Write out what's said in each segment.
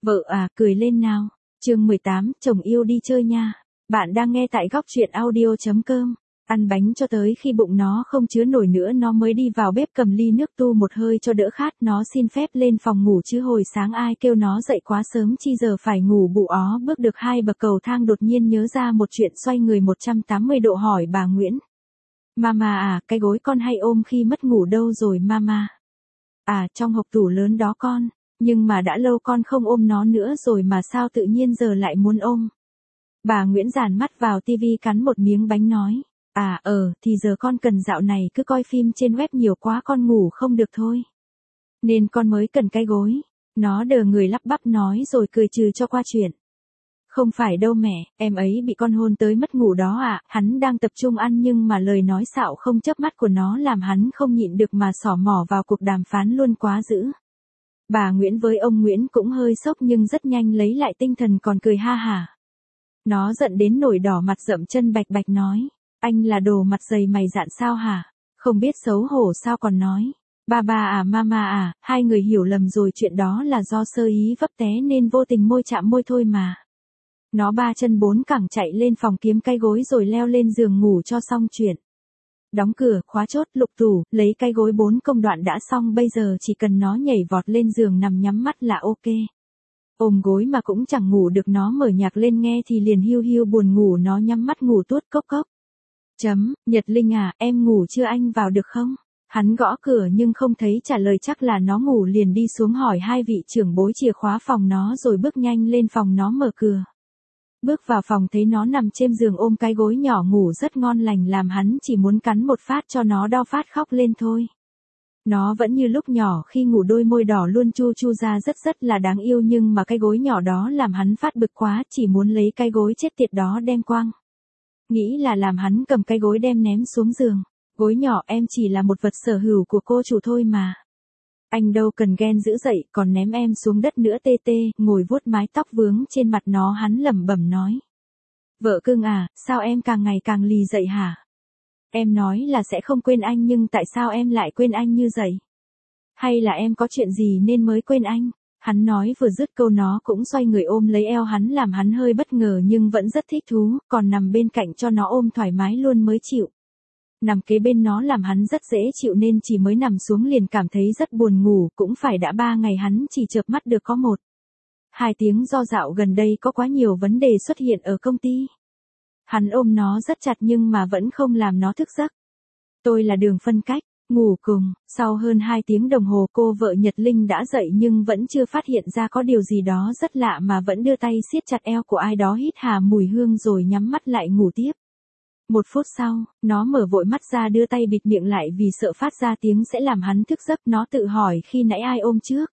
Vợ à, cười lên nào. Chương 18, chồng yêu đi chơi nha. Bạn đang nghe tại góc truyện audio.com. Ăn bánh cho tới khi bụng nó không chứa nổi nữa nó mới đi vào bếp cầm ly nước tu một hơi cho đỡ khát. Nó xin phép lên phòng ngủ chứ hồi sáng ai kêu nó dậy quá sớm chi giờ phải ngủ bụ ó. Bước được 2 bậc cầu thang đột nhiên nhớ ra một chuyện, xoay người 180 độ hỏi bà Nguyễn. Mama à, cái gối con hay ôm khi mất ngủ đâu rồi mama? À, trong hộc tủ lớn đó con. Nhưng mà đã lâu con không ôm nó nữa rồi mà sao tự nhiên giờ lại muốn ôm? Bà Nguyễn dàn mắt vào tivi cắn một miếng bánh nói. À thì giờ con cần dạo này cứ coi phim trên web nhiều quá con ngủ không được thôi. Nên con mới cần cái gối. Nó đờ người lắp bắp nói rồi cười trừ cho qua chuyện. Không phải đâu mẹ, em ấy bị con hôn tới mất ngủ đó ạ. Hắn đang tập trung ăn nhưng mà lời nói xạo không chớp mắt của nó làm hắn không nhịn được mà xỏ mỏ vào cuộc đàm phán luôn quá dữ. Bà Nguyễn với ông Nguyễn cũng hơi sốc nhưng rất nhanh lấy lại tinh thần còn cười ha hả. Nó giận đến nổi đỏ mặt rậm chân bạch bạch nói. Anh là đồ mặt dày mày dạn sao hả? Không biết xấu hổ sao còn nói. Ba à mama à, hai người hiểu lầm rồi, chuyện đó là do sơ ý vấp té nên vô tình môi chạm môi thôi mà. Nó 3 chân 4 cẳng chạy lên phòng kiếm cái gối rồi leo lên giường ngủ cho xong chuyện. Đóng cửa, khóa chốt, lục tủ, lấy cái gối 4 công đoạn đã xong, bây giờ chỉ cần nó nhảy vọt lên giường nằm nhắm mắt là ok. Ôm gối mà cũng chẳng ngủ được, nó mở nhạc lên nghe thì liền hiu hiu buồn ngủ, nó nhắm mắt ngủ tuốt cốc cốc. Nhật Linh à, em ngủ chưa, anh vào được không? Hắn gõ cửa nhưng không thấy trả lời, chắc là nó ngủ liền đi xuống hỏi hai vị trưởng bối chìa khóa phòng nó rồi bước nhanh lên phòng nó mở cửa. Bước vào phòng thấy nó nằm trên giường ôm cái gối nhỏ ngủ rất ngon lành làm hắn chỉ muốn cắn một phát cho nó đau phát khóc lên thôi. Nó vẫn như lúc nhỏ khi ngủ, đôi môi đỏ luôn chu chu ra rất là đáng yêu, nhưng mà cái gối nhỏ đó làm hắn phát bực quá, chỉ muốn lấy cái gối chết tiệt đó đem quăng. Nghĩ là làm hắn cầm cái gối đem ném xuống giường. Gối nhỏ em chỉ là một vật sở hữu của cô chủ thôi mà. Anh đâu cần ghen dữ dậy, còn ném em xuống đất nữa tê tê, ngồi vuốt mái tóc vướng trên mặt nó hắn lẩm bẩm nói. Vợ cưng à, sao em càng ngày càng lì dậy hả? Em nói là sẽ không quên anh nhưng tại sao em lại quên anh như vậy? Hay là em có chuyện gì nên mới quên anh? Hắn nói vừa dứt câu nó cũng xoay người ôm lấy eo hắn làm hắn hơi bất ngờ nhưng vẫn rất thích thú, còn nằm bên cạnh cho nó ôm thoải mái luôn mới chịu. Nằm kế bên nó làm hắn rất dễ chịu nên chỉ mới nằm xuống liền cảm thấy rất buồn ngủ, cũng phải đã 3 ngày hắn chỉ chợp mắt được có 1-2 tiếng do dạo gần đây có quá nhiều vấn đề xuất hiện ở công ty. Hắn ôm nó rất chặt nhưng mà vẫn không làm nó thức giấc. Tôi là Đường phân cách, ngủ cùng, sau hơn 2 tiếng đồng hồ cô vợ Nhật Linh đã dậy nhưng vẫn chưa phát hiện ra có điều gì đó rất lạ mà vẫn đưa tay siết chặt eo của ai đó hít hà mùi hương rồi nhắm mắt lại ngủ tiếp. 1 phút sau, nó mở vội mắt ra đưa tay bịt miệng lại vì sợ phát ra tiếng sẽ làm hắn thức giấc. Nó tự hỏi khi nãy ai ôm trước.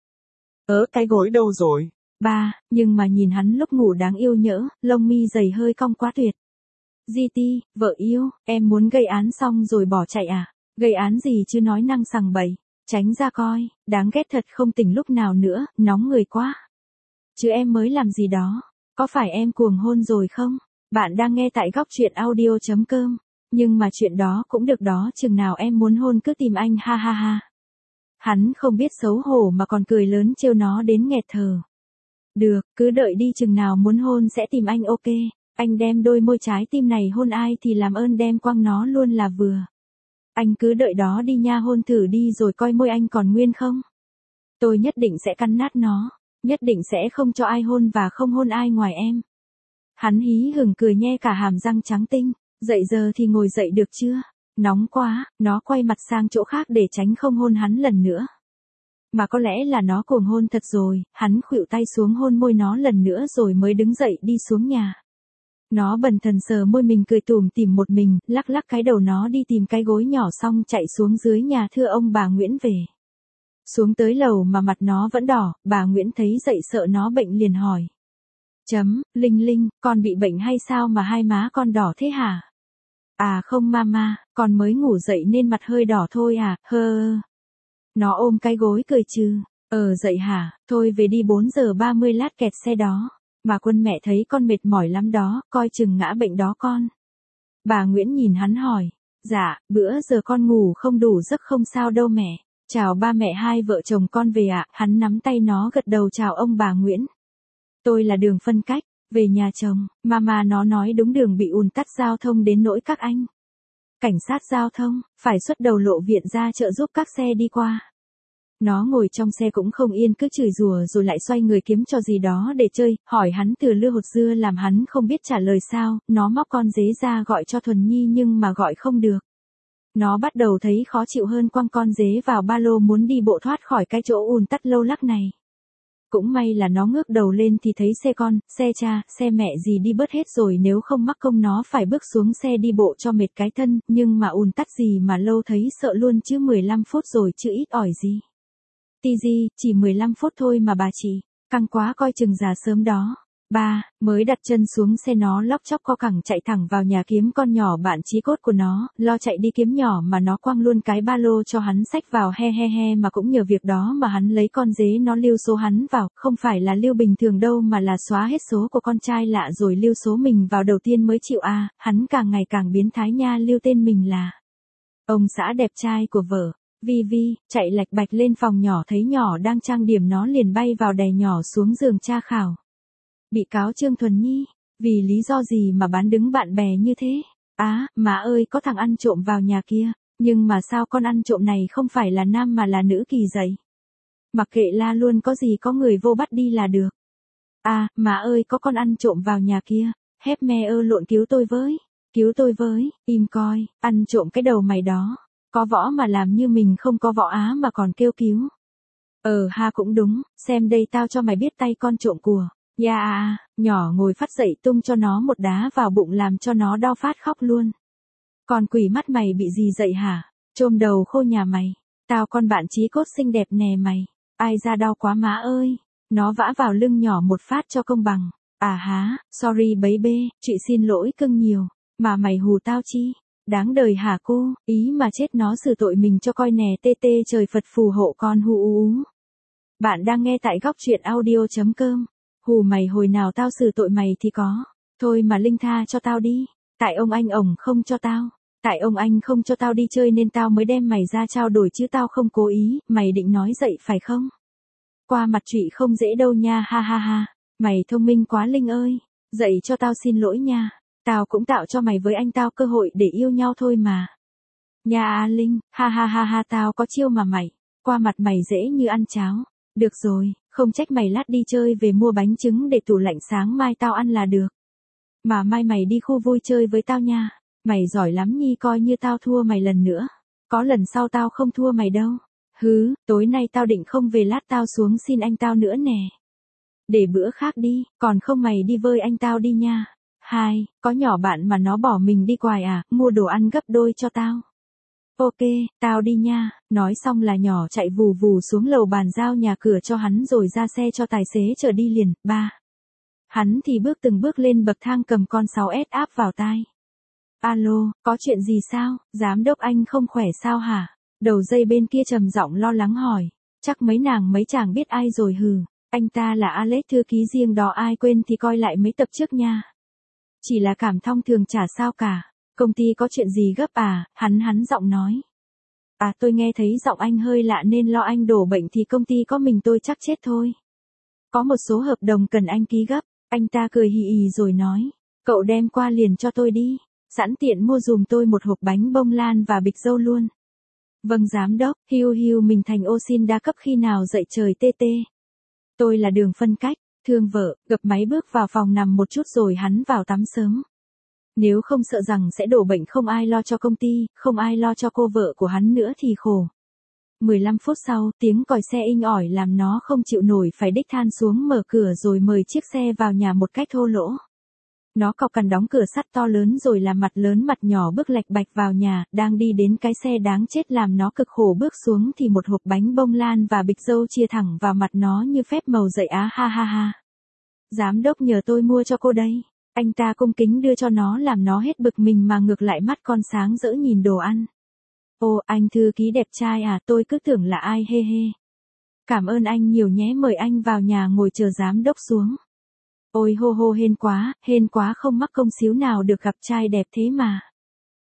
Cái gối đâu rồi? Ba, nhưng mà nhìn hắn lúc ngủ đáng yêu nhỡ, lông mi dày hơi cong quá tuyệt. GT, vợ yêu, em muốn gây án xong rồi bỏ chạy à? Gây án gì chứ nói năng sằng bậy. Tránh ra coi, đáng ghét thật, không tỉnh lúc nào nữa, nóng người quá. Chứ em mới làm gì đó, có phải em cuồng hôn rồi không? Bạn đang nghe tại góc truyện audio.com. Nhưng mà chuyện đó cũng được đó, chừng nào em muốn hôn cứ tìm anh ha ha ha. Hắn không biết xấu hổ mà còn cười lớn trêu nó đến nghẹt thở. Được, cứ đợi đi, chừng nào muốn hôn sẽ tìm anh ok. Anh đem đôi môi trái tim này hôn ai thì làm ơn đem quăng nó luôn là vừa. Anh cứ đợi đó đi nha, hôn thử đi rồi coi môi anh còn nguyên không. Tôi nhất định sẽ cắn nát nó, nhất định sẽ không cho ai hôn và không hôn ai ngoài em. Hắn hí hửng cười nhe cả hàm răng trắng tinh. Dậy giờ thì ngồi dậy được chưa? Nóng quá, nó quay mặt sang chỗ khác để tránh không hôn hắn lần nữa. Mà có lẽ là nó cuồng hôn thật rồi, hắn khuỵu tay xuống hôn môi nó lần nữa rồi mới đứng dậy đi xuống nhà. Nó bần thần sờ môi mình cười tủm tỉm một mình, lắc lắc cái đầu nó đi tìm cái gối nhỏ xong chạy xuống dưới nhà thưa ông bà Nguyễn về. Xuống tới lầu mà mặt nó vẫn đỏ, bà Nguyễn thấy dậy sợ nó bệnh liền hỏi. Linh Linh, con bị bệnh hay sao mà hai má con đỏ thế hả? À không mama, con mới ngủ dậy nên mặt hơi đỏ thôi à, hơ. Nó ôm cái gối cười trừ. Dậy hả, thôi về đi 4:30 lát kẹt xe đó. Mà Quân mẹ thấy con mệt mỏi lắm đó, coi chừng ngã bệnh đó con. Bà Nguyễn nhìn hắn hỏi. Dạ, bữa giờ con ngủ không đủ giấc không sao đâu mẹ. Chào ba mẹ hai vợ chồng con về ạ. Hắn nắm tay nó gật đầu chào ông bà Nguyễn. Tôi là đường phân cách, về nhà chồng, mama nó nói đúng đường bị ùn tắc giao thông đến nỗi các anh. Cảnh sát giao thông, phải xuất đầu lộ viện ra trợ giúp các xe đi qua. Nó ngồi trong xe cũng không yên cứ chửi rủa rồi lại xoay người kiếm trò gì đó để chơi, hỏi hắn từ lưa hột dưa làm hắn không biết trả lời sao, nó móc con dế ra gọi cho Thuần Nhi nhưng mà gọi không được. Nó bắt đầu thấy khó chịu hơn quăng con dế vào ba lô muốn đi bộ thoát khỏi cái chỗ ùn tắc lâu lắc này. Cũng may là nó ngước đầu lên thì thấy xe con, xe cha, xe mẹ gì đi bớt hết rồi nếu không mắc công nó phải bước xuống xe đi bộ cho mệt cái thân, nhưng mà ùn tắc gì mà lâu thấy sợ luôn chứ 15 phút rồi chứ ít ỏi gì. Tizi, chỉ 15 phút thôi mà bà chị, căng quá coi chừng già sớm đó. Ba, mới đặt chân xuống xe nó lóc chóc co cẳng chạy thẳng vào nhà kiếm con nhỏ bạn chí cốt của nó, lo chạy đi kiếm nhỏ mà nó quăng luôn cái ba lô cho hắn xách vào he mà cũng nhờ việc đó mà hắn lấy con dế nó lưu số hắn vào, không phải là lưu bình thường đâu mà là xóa hết số của con trai lạ rồi lưu số mình vào đầu tiên mới chịu hắn càng ngày càng biến thái nha lưu tên mình là ông xã đẹp trai của vợ. Vi, chạy lạch bạch lên phòng nhỏ thấy nhỏ đang trang điểm nó liền bay vào đè nhỏ xuống giường tra khảo. Bị cáo Trương Thuần Nhi, vì lý do gì mà bán đứng bạn bè như thế? Má ơi có thằng ăn trộm vào nhà kia, nhưng mà sao con ăn trộm này không phải là nam mà là nữ kỳ vậy? Mặc kệ la luôn có gì có người vô bắt đi là được. Má ơi có con ăn trộm vào nhà kia, hép me lộn cứu tôi với, im coi, ăn trộm cái đầu mày đó. Có võ mà làm như mình không có võ mà còn kêu cứu. Cũng đúng, xem đây tao cho mày biết tay con trộm của. Nhỏ ngồi phát dậy tung cho nó một đá vào bụng làm cho nó đau phát khóc luôn. Còn quỷ mắt mày bị gì dậy hả? Chôm đầu khô nhà mày. Tao con bạn chí cốt xinh đẹp nè mày. Ai ra đau quá má ơi. Nó vã vào lưng nhỏ một phát cho công bằng. Sorry baby, chị xin lỗi cưng nhiều. Mà mày hù tao chi? Đáng đời hả cô, ý mà chết nó xử tội mình cho coi nè tê trời Phật phù hộ con hù. Bạn đang nghe tại góc truyện audio.com. Hù mày hồi nào tao xử tội mày thì có. Thôi mà linh tha cho tao đi. Tại ông anh ổng không cho tao. Tại ông anh không cho tao đi chơi nên tao mới đem mày ra trao đổi chứ tao không cố ý. Mày định nói dậy phải không? Qua mặt trụy không dễ đâu nha ha. Mày thông minh quá Linh ơi. Dậy cho tao xin lỗi nha. Tao cũng tạo cho mày với anh tao cơ hội để yêu nhau thôi mà. Nha Linh, ha tao có chiêu mà mày. Qua mặt mày dễ như ăn cháo. Được rồi, không trách mày lát đi chơi về mua bánh trứng để tủ lạnh sáng mai tao ăn là được. Mà mai mày đi khu vui chơi với tao nha. Mày giỏi lắm Nhi coi như tao thua mày lần nữa. Có lần sau tao không thua mày đâu. Tối nay tao định không về lát tao xuống xin anh tao nữa nè. Để bữa khác đi, còn không mày đi với anh tao đi nha. Có nhỏ bạn mà nó bỏ mình đi quài mua đồ ăn gấp đôi cho tao. Ok, tao đi nha, nói xong là nhỏ chạy vù vù xuống lầu bàn giao nhà cửa cho hắn rồi ra xe cho tài xế chở đi liền. Hắn thì từng bước lên bậc thang cầm con 6S áp vào tai. Alo, có chuyện gì sao, giám đốc anh không khỏe sao hả? Đầu dây bên kia trầm giọng lo lắng hỏi, chắc mấy nàng mấy chàng biết ai rồi anh ta là Alex thư ký riêng đó ai quên thì coi lại mấy tập trước nha. Chỉ là cảm thông thường chả sao cả. Công ty có chuyện gì gấp hắn giọng nói. Tôi nghe thấy giọng anh hơi lạ nên lo anh đổ bệnh thì công ty có mình tôi chắc chết thôi. Có một số hợp đồng cần anh ký gấp. Anh ta cười hì hì rồi nói. Cậu đem qua liền cho tôi đi. Sẵn tiện mua dùm tôi một hộp bánh bông lan và bịch dâu luôn. Vâng giám đốc, hiu mình thành ô xin đa cấp khi nào dậy trời tê. Tôi là đường phân cách. Thương vợ, gập máy bước vào phòng nằm một chút rồi hắn vào tắm sớm. Nếu không sợ rằng sẽ đổ bệnh không ai lo cho công ty, không ai lo cho cô vợ của hắn nữa thì khổ. 15 phút sau, tiếng còi xe inh ỏi làm nó không chịu nổi phải đích than xuống mở cửa rồi mời chiếc xe vào nhà một cách thô lỗ. Nó cọc cằn đóng cửa sắt to lớn rồi làm mặt lớn mặt nhỏ bước lạch bạch vào nhà, đang đi đến cái xe đáng chết làm nó cực khổ bước xuống thì một hộp bánh bông lan và bịch dâu chia thẳng vào mặt nó như phép màu dậy ha. Giám đốc nhờ tôi mua cho cô đây. Anh ta cung kính đưa cho nó làm nó hết bực mình mà ngược lại mắt con sáng rỡ nhìn đồ ăn. Ồ, anh thư ký đẹp trai tôi cứ tưởng là ai he. Cảm ơn anh nhiều nhé mời anh vào nhà ngồi chờ giám đốc xuống. Ôi hên quá không mắc công xíu nào được gặp trai đẹp thế mà.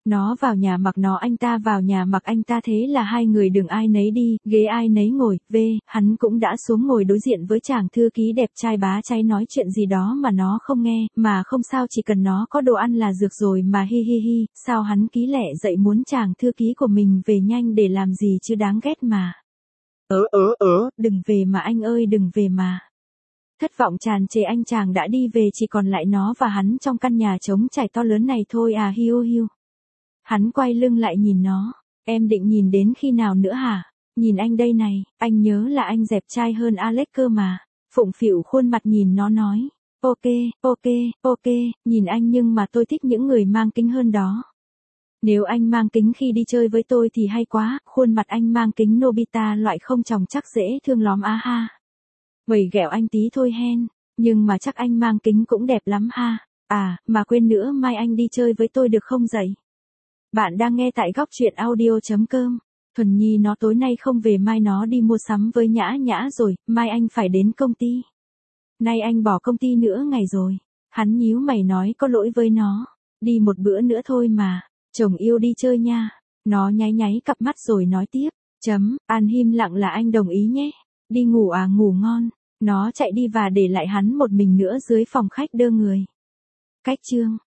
Nó vào nhà mặc nó, anh ta vào nhà mặc anh ta, thế là hai người đường ai nấy đi, ghế ai nấy ngồi. Hắn cũng đã xuống ngồi đối diện với chàng thư ký đẹp trai bá cháy nói chuyện gì đó mà nó không nghe, mà không sao, chỉ cần nó có đồ ăn là dược rồi mà, hi hi hi. Sao hắn ký lẹ dậy muốn chàng thư ký của mình về nhanh để làm gì chứ, đáng ghét mà. Đừng về mà anh ơi, đừng về mà. Thất vọng tràn trề, anh chàng đã đi về, chỉ còn lại nó và hắn trong căn nhà trống trải to lớn này thôi à. Hiu hiu. Hắn quay lưng lại nhìn nó. Em định nhìn đến khi nào nữa hả? Nhìn anh đây này, anh nhớ là anh dẹp trai hơn Alex cơ mà. Phụng phịu khuôn mặt nhìn nó nói. Ok, nhìn anh nhưng mà tôi thích những người mang kính hơn đó. Nếu anh mang kính khi đi chơi với tôi thì hay quá, khuôn mặt anh mang kính Nobita loại không tròng chắc dễ thương lắm á ha. Vầy ghẹo anh tí thôi hen, nhưng mà chắc anh mang kính cũng đẹp lắm ha. À, mà quên nữa, mai anh đi chơi với tôi được không dậy? Bạn đang nghe tại góc truyện audio.com. Thuần Nhi nó tối nay không về, mai nó đi mua sắm với Nhã Nhã rồi, mai anh phải đến công ty. Nay anh bỏ công ty nữa ngày rồi. Hắn nhíu mày nói có lỗi với nó. Đi một bữa nữa thôi mà, chồng yêu đi chơi nha. Nó nháy nháy cặp mắt rồi nói tiếp. An im lặng là anh đồng ý nhé. Đi ngủ à, ngủ ngon. Nó chạy đi và để lại hắn một mình nữa dưới phòng khách đơ người. Cách chương